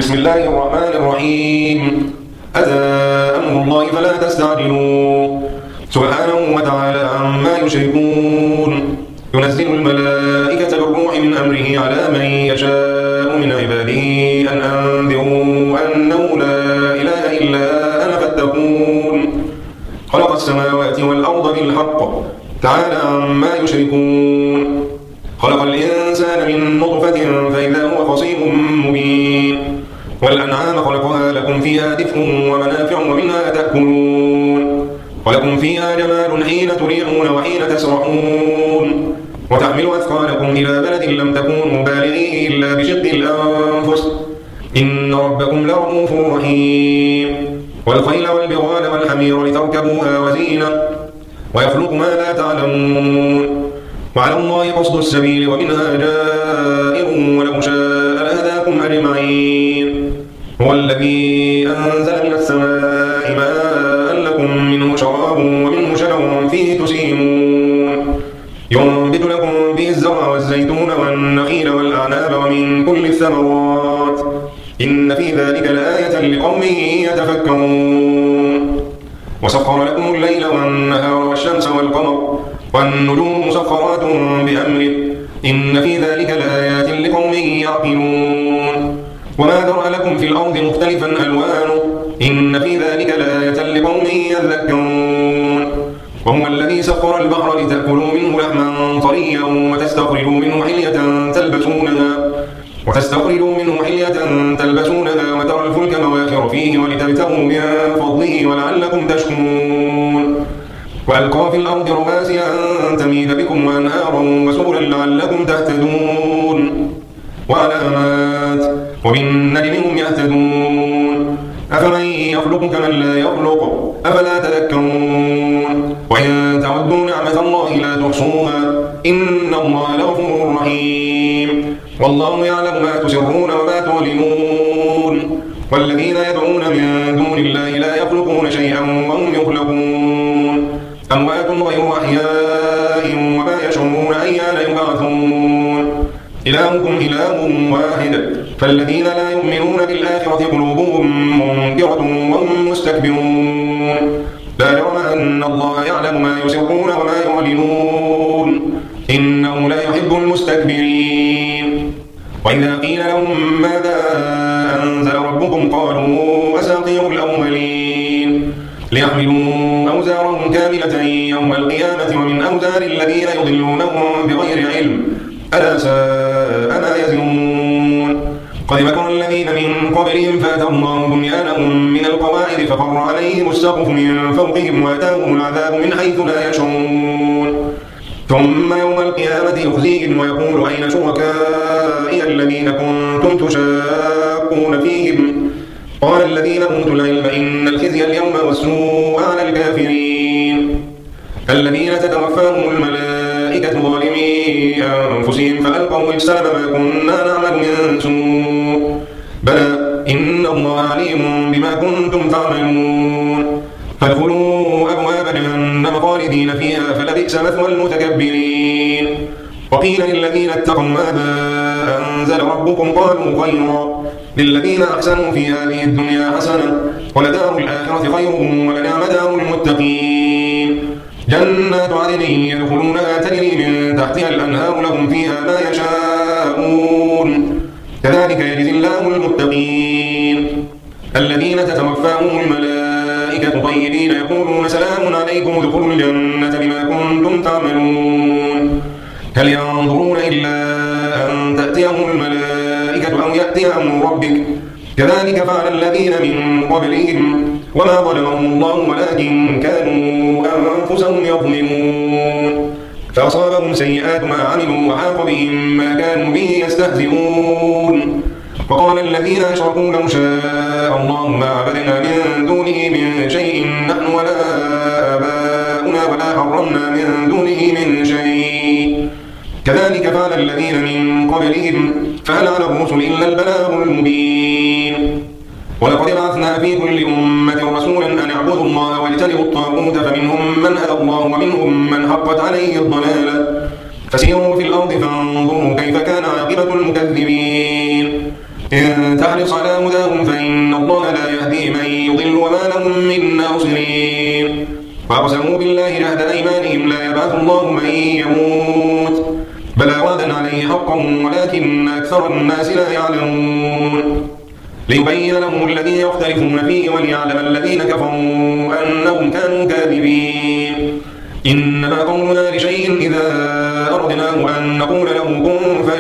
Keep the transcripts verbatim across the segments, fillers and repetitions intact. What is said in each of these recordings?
بسم الله الرحمن الرحيم. أتى أمر الله فلا تستعجلوه سبحانه وتعالى عما يشركون. ينزل الملائكة بالروح من أمره على من يشاء من عباده أن أنذروا أنه لا إله إلا أنا فاتقون. خلق السماوات والأرض بالحق تعالى عما يشركون. خلق الإنسان من نطفة فإذا هو خصيم مبين. والأنعام خلقها لكم فيها دفء ومنافع ومنها تأكلون. ولكم فيها جمال حين تريحون وحين تسرحون. وتحمل أثقالكم إلى بلد لم تكونوا بالغيه إلا بشق الأنفس إن ربكم لرؤوف رحيم. والخيل والبغال والحمير لتركبوها وزينة ويخلق ما لا تعلمون. وعلى الله قصد السبيل ومنها جائر ولو شاء لهداكم أجمعين. هو الذي أنزل من السماء ماء لكم منه شراب ومنه شجر فيه تسيمون. ينبت لكم به الزرع والزيتون والنخيل والأعناب ومن كل الثمرات إن في ذلك لآية لقوم يتفكرون. وسخر لكم الليل والنهار والشمس والقمر والنجوم مسخرات بأمره إن في ذلك لآيات لقوم يعقلون. وما ذرأ لكم في الأرض مختلفا ألوانه إن في ذلك لآية لقوم يذكرون. وهو الذي سخر البحر لتأكلوا منه لحما طريا وتستخرجوا منه حلية تلبسونها وتستخرجوا منه حلية تلبسونها وترى الفلك مواخر فيه ولتبتغوا من فضله ولعلكم تشكرون. وألقى في الأرض رواسي أن تميد بكم وأنهارا وسبلا لعلكم تهتدون. وعلامات وبالنجم هم يهتدون. أفمن يخلق كمن لا يخلق أفلا تذكرون. وإن تعدوا نعمة الله لا تحصوها إن الله لغفور رحيم. والله يعلم ما تسرون وما تعلنون. والذين يدعون من دون الله لا يخلقون شيئا وهم يخلقون. أموات غير أحياء وما يشعرون أيان يبعثون. إلهكم إله واحد فالذين لا يؤمنون بالآخرة قلوبهم منكرة وهم مستكبرون. لا جرم أن الله يعلم ما يسرون وما يعلنون إنه لا يحب المستكبرين. وإذا قيل لهم ماذا أنزل ربكم قالوا أساطير الأولين ليحملوا أوزارهم كاملة يوم القيامة ومن أوزار الذين يضلونهم بغير علم ألا ساء ما يزنون. قد مكر الذين من قبلهم فأتى الله بنيانهم من القواعد فخر عليهم السقف من فوقهم وأتاهم العذاب من حيث لا يشعرون. ثم يوم القيامة يخزيهم ويقول أين شركائي الذين كنتم تشاقون فيهم قال الذين أوتوا العلم إن الخزي اليوم والسوء على الكافرين الذين تتوفاهم الملائكة ظالمي أنفسهم فألقوا السلم ما كنا نعمل من سوء بلى إن الله عليم بما كنتم تعملون. فادخلوا أبواب جهنم خالدين فيها فلبئس مثوى المتكبرين. وقيل للذين اتقوا ماذا أنزل ربكم قالوا خيرا للذين أحسنوا في هذه الدنيا حسنة ولدار الآخرة خير ولنعم دار المتقين. جنات عدن يدخلونها تجري من تحتها الأنهار لهم فيها ما يشاءون كذلك يجزي الله المتقين. الذين تتوفاهم الملائكة طيبين يقولون سلام عليكم ادخلوا الجنة بما كنتم تعملون. هل ينظرون إلا أن تأتيهم الملائكة أو يأتي أمر ربك كذلك فعل الذين من قبلهم وما ظلمهم الله ولكن كانوا أنفسهم يظلمون. فأصابهم سيئات ما عملوا وحاق بهم ما كانوا به يستهزئون. وقال الذين أشركوا لو شاء الله ما عبدنا من دونه من شيء نحن ولا آباؤنا ولا حرمنا من دونه من شيء كذلك فعل الذين من قبلهم فهل على الرسل إلا البلاغ المبين. ولقد بعثنا في كل أمة رسولا أن اعبدوا الله واجتنبوا الطاغوت فمنهم من هدى الله ومنهم من حقت عليه الضلالة فسيروا في الأرض فانظروا كيف كان عاقبة المكذبين. إن تحرص على هداهم فإن الله لا يهدي من يضل وما لهم من ناصرين. وأقسموا بالله جهد أيمانهم لا يبعث الله من يموت بلى وعدا عليه حقا ولكن أكثر الناس لا يعلمون. ليبين لهم الذي يختلفون فيه وليعلم الذين كفروا أنهم كانوا كاذبين. إنما قولنا لشيء إذا أردناه أن نقول له كن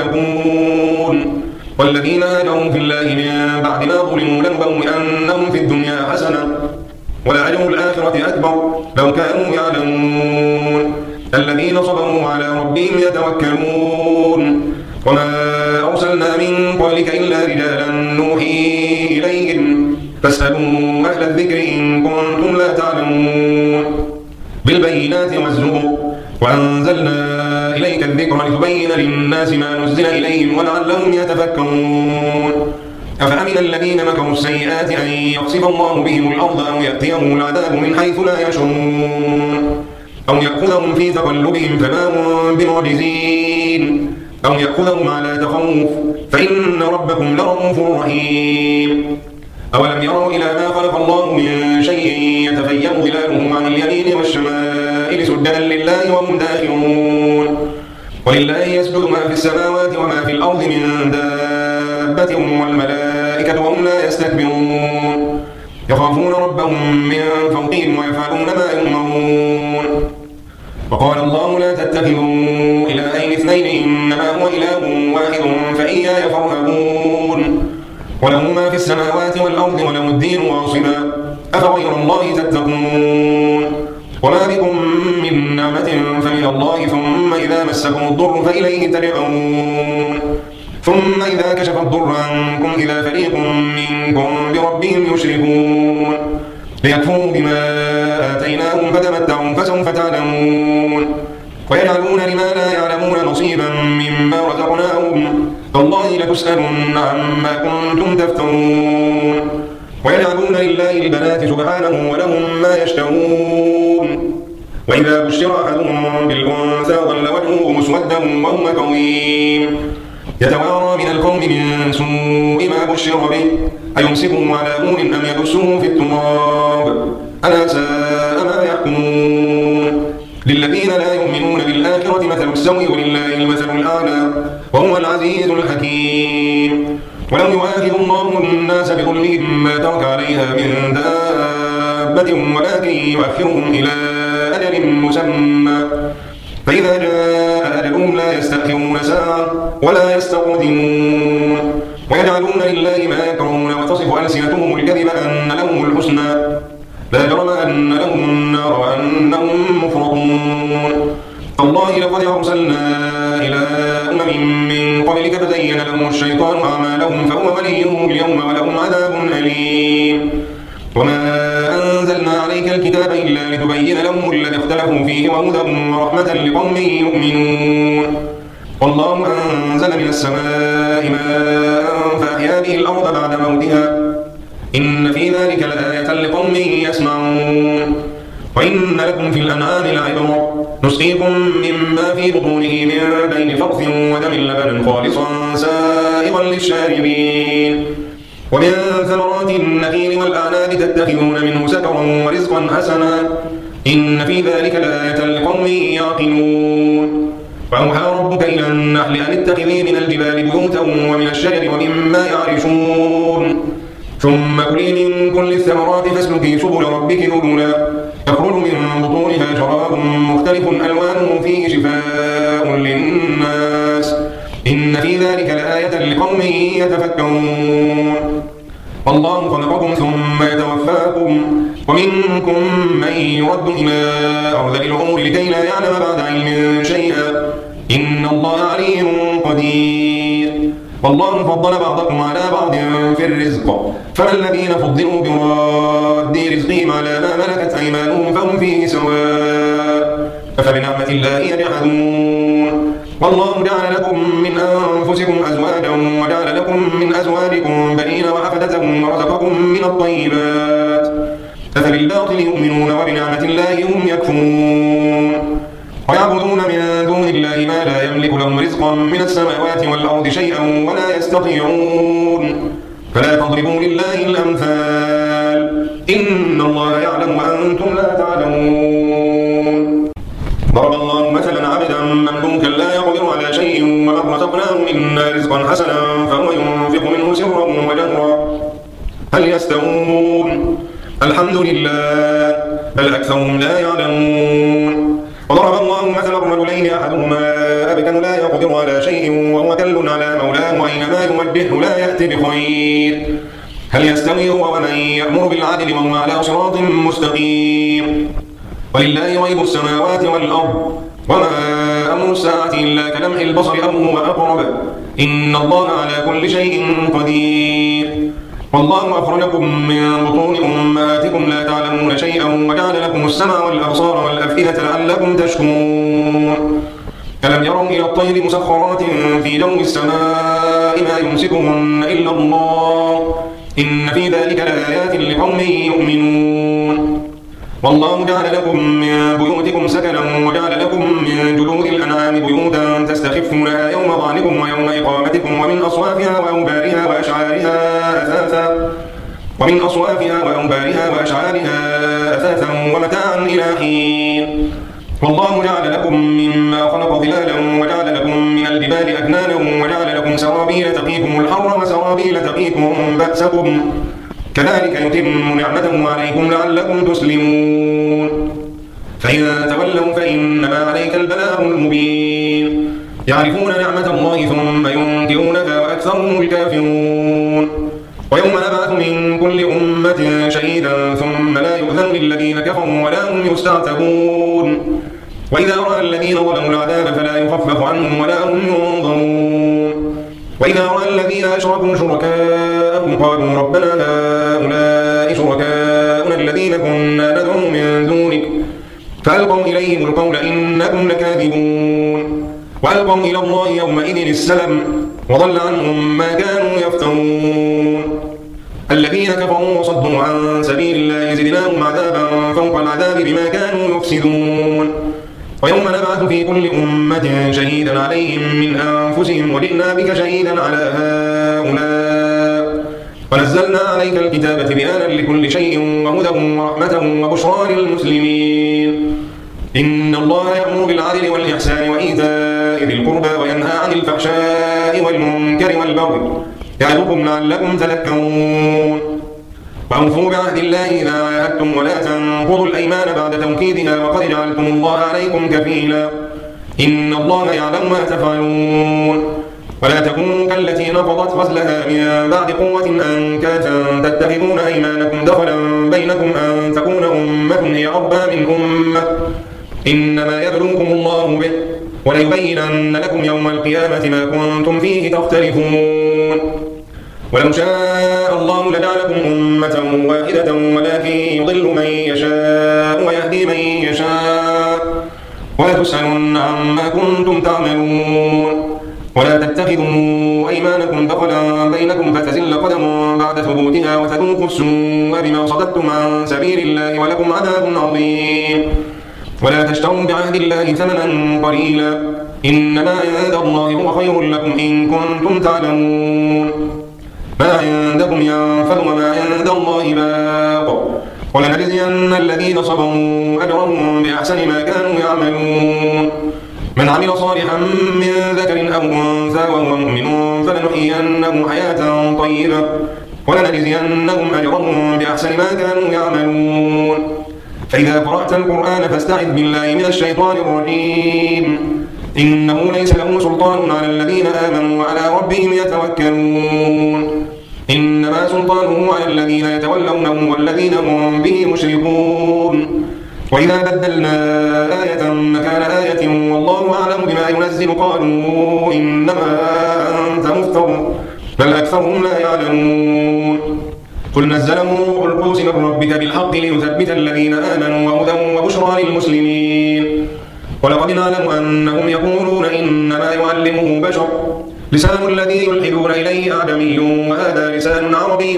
فيكون. والذين هاجروا في الله من بعد ما ظلموا لنبوئنهم في الدنيا حسنة ولأجر الآخرة أكبر لو كانوا يعلمون. الذين صبروا على ربهم يتوكلون. وما أرسلنا من قبلك إلا رجالا نوحي إليهم فاسألوا أهل الذكر إن كنتم لا تعلمون. بالبينات والزبر وأنزلنا إليك الذكر لتبين للناس ما نزل إليهم ولعلهم يتفكرون. أفأمن الذين مكروا السيئات أن يخسف الله بهم الأرض أو يأتيهم العذاب من حيث لا يشعرون أو يأخذهم في تقلبهم فما هم بمعجزين أو يأخذهم على تخوف فإن ربكم لرؤوف رحيم. أولم يروا إلى ما خلق الله من شيء يتفيأ ظلاله عن اليمين والشمائل سجدا لله وهم داخرون. ولله يسجد ما في السماوات وما في الأرض من دابة والملائكة وهم لا يستكبرون. يخافون ربهم من فوقهم ويفعلون ما يؤمرون. وقال الله لا تتخذوا إلهين اثنين إنما هو إله واحد فإياي فارهبون. وله ما في السماوات والأرض وله الدين واصبا أفغير الله تتقون. وما بكم من نعمة فمن الله ثم إذا مسكم الضر فإليه تدعون. ثم إذا كشف الضر عنكم إذا فريق منكم بربهم يشركون. ليكفروا بما آتيناهم فتمتعوا فسوف تعلمون. ويجعلون لما لا يعلمون نصيبا مما رزقناهم تالله لتسألن عما كنتم تفترون. ويجعلون لله البنات سبحانه ولهم ما يشتهون. وإذا بشر أحدهم بالأنثى ظل وجهه مسودا وهو كظيم يتوارى من القوم من سوء ما بشر به أيمسكه على هون أم يدسه في التراب ألا ساء ما يحكمون. للذين لا يؤمنون بالآخرة مثل السوء ولله المثل الأعلى وهو العزيز الحكيم. ولو يؤاخذ الله الناس بظلمهم ما ترك عليها من دابة ولكن يؤخرهم إلى أجل مسمى فإذا جاء أجلهم لا يستأخرون ساعة ولا يستقدمون. ويجعلون لله ما يكرهون وتصف ألسنتهم الكذب أن لهم الحسنى لا جرم أن لهم النار وأنهم مفرطون. الله لقد أرسلنا إلى أمم من قبلك فزين لهم الشيطان أعمالهم فهو وليهم اليوم ولهم عذاب أليم. وما أنزلنا عليك الكتاب إلا لتبين لهم الذي اختلفوا فيه وهدى ورحمة لقوم يؤمنون. والله أنزل من السماء ماء فأحيا به الأرض بعد موتها إن في ذلك لآية لقوم يسمعون. وإن لكم في الأنعام لعبرة نسقيكم مما في بطونه من بين فرث ودم لبنا خالصا سائغا للشاربين. ومن ثمرات النخيل والأعناب تتخذون منه سكرا ورزقا حسنا إن في ذلك لآية لقوم يعقلون. وأوحى ربك إلى النحل أن اتخذي من الجبال بيوتا ومن الشجر ومما يعرشون ثم كلي من كل الثمرات فاسلكي سبل ربك ذللا يخرج من بطونها شراب مختلف ألوانه فيه شفاء للناس إن في ذلك لآية لقوم يتفكرون. والله خلقكم ثم يتوفاكم ومنكم من يرد إلى أرذل العمر لكي لا يعلم بعد علم شيئا إن الله عليم قدير. والله فضل بعضكم على بعض في الرزق فما الذين فضلوا براد رزقهم على ما ملكت أيمانهم فهم فيه سواء أفبنعمة الله يجحدون. والله جعل لكم من أنفسكم أزواجا وجعل لكم من أزواجكم بنين وحفدة ورزقكم من الطيبات أفبالباطل يؤمنون وبنعمة الله هم يكفرون. ويعبدون من دون لله ما لا يملك لهم رزقا من السماوات والأرض شيئا ولا يستطيعون فلا تضربوا لله الأمثال إن الله يعلم وأنتم لا تعلمون ضرب الله مثلا عبدا مملوكا لا يقدر على شيء ومن رزقناه منا رزقا حسنا فهو ينفق منه سرا وجهرا هل يستوون الحمد لله بل أكثرهم لا يعلمون وضرب الله مثلا الرجلين أحدهما أبكم لا يقدر على شيء وهو كل على مولاه أينما يوجهه لا يأتي بخير هل يستوي هو ومن يأمر بالعدل وهو على صراط مستقيم ولله غيب السماوات والأرض وما أمر الساعة إلا كلمح البصر أو هو أقرب إن الله على كل شيء قدير والله أخرجكم من بطون أمهاتكم لا تعلمون شيئا وجعل لكم السمع والأبصار والأفئدة لعلكم تشكرون ألم يروا إلى الطير مسخرات في جو السماء ما يمسكهن إلا الله إن في ذلك لآيات لقوم يؤمنون والله جعل لكم من بيوتكم سكنا وجعل لكم من جلود الأنعام بيوتا تستخفونها يوم ظعنكم ويوم إقامتكم ومن أصوافها وأوبارها وأشعارها أثاثا ومن أصوافها وأوبارها وأشعارها أثاثا ومتاعا إلى حين والله جعل لكم مما خلق ظلالا وجعل لكم من الجبال أكنانا وجعل لكم سرابيل تقيكم الحر وسرابيل تقيكم بأسكم كذلك يتم نعمته عليكم لعلكم تسلمون فإن تولوا فإنما عليك البلاغ المبين يعرفون نعمة الله ثم ينكرونها وأكثرهم الكافرون ويوم نبعث من كل أمة شهيدا ثم لا يؤذن للذين كفروا ولا هم يستعتبون وإذا رأى الذين ظلموا العذاب فلا يخفف عنهم ولا هم ينظرون وإذا رأى الذين أشركوا شركاءهم قالوا ربنا هؤلاء شركاؤنا الذين كنا ندعو من دونك فألقوا إليهم القول إنكم لكاذبون وألقوا إلى الله يومئذ السلم وضل عنهم ما كانوا يفترون الذين كفروا وصدوا عن سبيل الله زدناهم عذابا فوق العذاب بما كانوا يفسدون ويوم نبعث في كل أمة شهيدا عليهم من أنفسهم وجئنا بك شهيدا على هؤلاء ونزلنا عليك الكتاب تبيانا لكل شيء وهدى ورحمة وبشرى للمسلمين إن الله يأمر بالعدل والإحسان وإيتاء ذي القربى وينهى عن الفحشاء والمنكر والبغي يعظكم لعلكم تذكرون وأوفوا بعهد الله إذا عاهدتم ولا تنقضوا الأيمان بعد توكيدها وقد جعلتم الله عليكم كفيلا إن الله يعلم ما تفعلون ولا تكونوا كالتي نقضت غزلها من بعد قوة أنكاثا تتخذون أيمانكم دخلا بينكم أن تكون أمة هي أربى من أمة إنما يبلوكم الله به وليبينن لكم يوم القيامة ما كنتم فيه تختلفون ولو شاء الله لجعلكم أمة واحدة ولكن يضل من يشاء ويهدي من يشاء ولتسألن عما كنتم تعملون ولا تتخذوا أيمانكم دخلا بينكم فتزل قدم بعد ثبوتها وتذوقوا السوء بما صددتم عن سبيل الله ولكم عذاب عظيم ولا تشتروا بعهد الله ثمنا قليلا إنما عند الله هو خير لكم إن كنتم تعلمون ما عندكم ينفد وما عند الله باق ولنجزين الذين صبروا أجرهم بأحسن ما كانوا يعملون من عمل صالحا من ذكر أو أنثى وهو مؤمن فلنحيينه حياة طيبة ولنجزينهم أجرهم بأحسن ما كانوا يعملون فإذا قرأت القرآن فاستعذ بالله من الشيطان الرجيم إنه ليس له سلطان على الذين آمنوا وعلى ربهم يتوكلون إنما سلطانه على الذين يتولونه والذين هم به مشركون وإذا بدلنا آية مكان آية والله أعلم بما ينزل قالوا إنما أنت مفتر بل أكثرهم لا يعلمون قل نزله روح القدس من ربك بالحق ليثبت الذين آمنوا وهدى وبشرى للمسلمين ولقد نعلم أنهم يقولون إنما يعلمه بشر لسان الذي يلحدون إليه أعجمي وهذا لسان عربي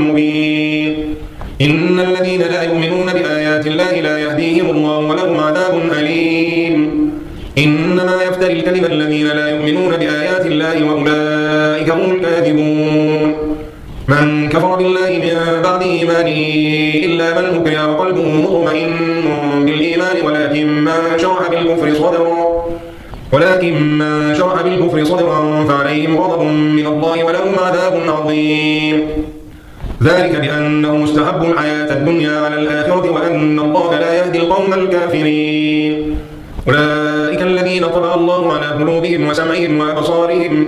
مبين إن الذين لا يؤمنون بآيات الله لا يهديهم الله ولهم عذاب أليم إنما يفتري الكذب الذين لا يؤمنون بآيات الله وأولئك هم الكاذبون. من كفر بالله من بعد إيمانه إلا من أكره وقلبه مطمئن بالإيمان ولكن من شرح بالكفر صدرا ولكن من شرح بالكفر صدرا فعليهم غضب من الله ولهم عذاب عظيم. ذلك بأنهم استحبوا الحياة الدنيا على الآخرة وأن الله لا يهدي القوم الكافرين. أولئك الذين طبع الله على قلوبهم وسمعهم وأبصارهم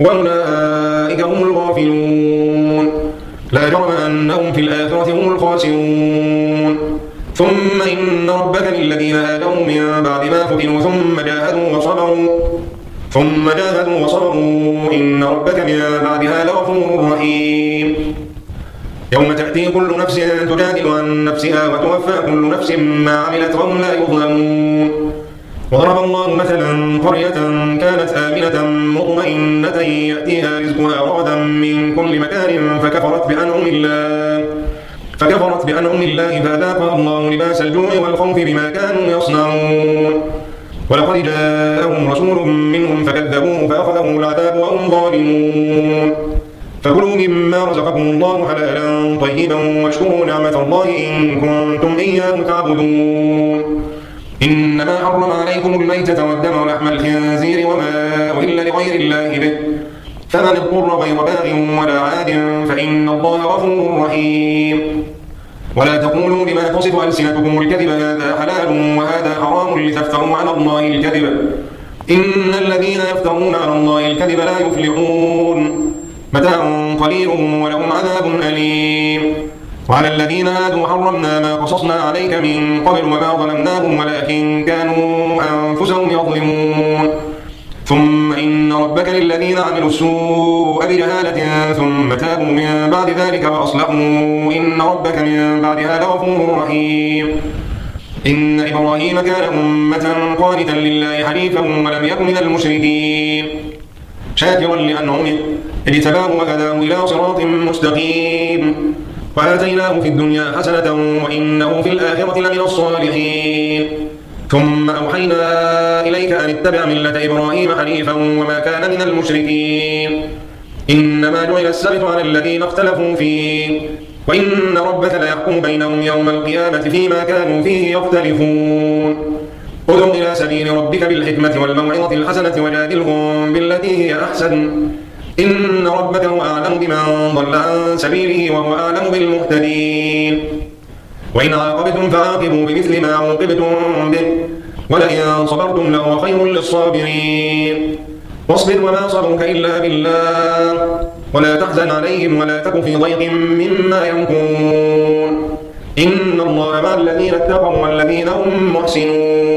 وأولئك هم الغافلون. لا جرم أنهم في الآخرة هم الخاسرون. ثم إن ربك للذين آمنوا من بعد ما فتنوا ثم جاهدوا وصبروا ثم جاهدوا وصبروا إن ربك من بعدها لغفور رحيم. يوم تأتي كل نفس تجادل عن نفسها وتوفى كل نفس ما عملت وهم لا يظلمون. وضرب الله مثلا قرية كانت آمنة مطمئنة يأتيها رزقها رغدا من كل مكان فكفرت بأنعم الله فكفرت بأنعم الله فأذاقها الله لباس الجوع والخوف بما كانوا يصنعون. ولقد جاءهم رسول منهم فكذبوه فأخذهم العذاب وهم ظالمون. فكلوا مما رزقكم الله حلالا طيبا واشكروا نعمة الله إن كنتم إياه تعبدون. إنما حرم عليكم الميتة والدم ولحم الخنزير وما أهل لغير الله به فمن اضطر غير باغ ولا عاد فإن الله غفور رحيم. ولا تقولوا لما تصف ألسنتكم الكذب هذا حلال وهذا حرام لتفتروا على الله الكذب إن الذين يفترون على الله الكذب لا يفلحون. متاع قليل ولهم عذاب أليم. وعلى الذين هادوا حرمنا ما قصصنا عليك من قبل وما ظلمناهم ولكن كانوا أنفسهم يظلمون. ثم إن ربك للذين عملوا السوء بجهالة ثم تابوا من بعد ذلك وأصلحوا إن ربك من بعدها لغفور رحيم. إن إبراهيم كان أمة قانتا لله حنيفا ولم يكن من المشركين شاكرا لأنعمه اجتباه وهداه إلى صراط مستقيم. وآتيناه في الدنيا حسنة وإنه في الآخرة لمن الصالحين. ثم أوحينا إليك أن اتبع ملة إبراهيم حنيفا وما كان من المشركين. إنما جعل السبت على الذين اختلفوا فيه وإن ربك ليحكم بينهم يوم القيامة فيما كانوا فيه يختلفون. ادع إلى سبيل ربك بالحكمة والموعظة الحسنة وجادلهم بالتي هي أحسن إن ربك هو أعلم بمن ضل عن سبيله وهو أعلم بالمهتدين. وإن عاقبتم فعاقبوا بمثل ما عوقبتم به ولئن صبرتم لهو خير للصابرين. واصبر وما صبرك إلا بالله ولا تحزن عليهم ولا تك في ضيق مما يمكرون إن الله مع الذين اتقوا والذين هم محسنون.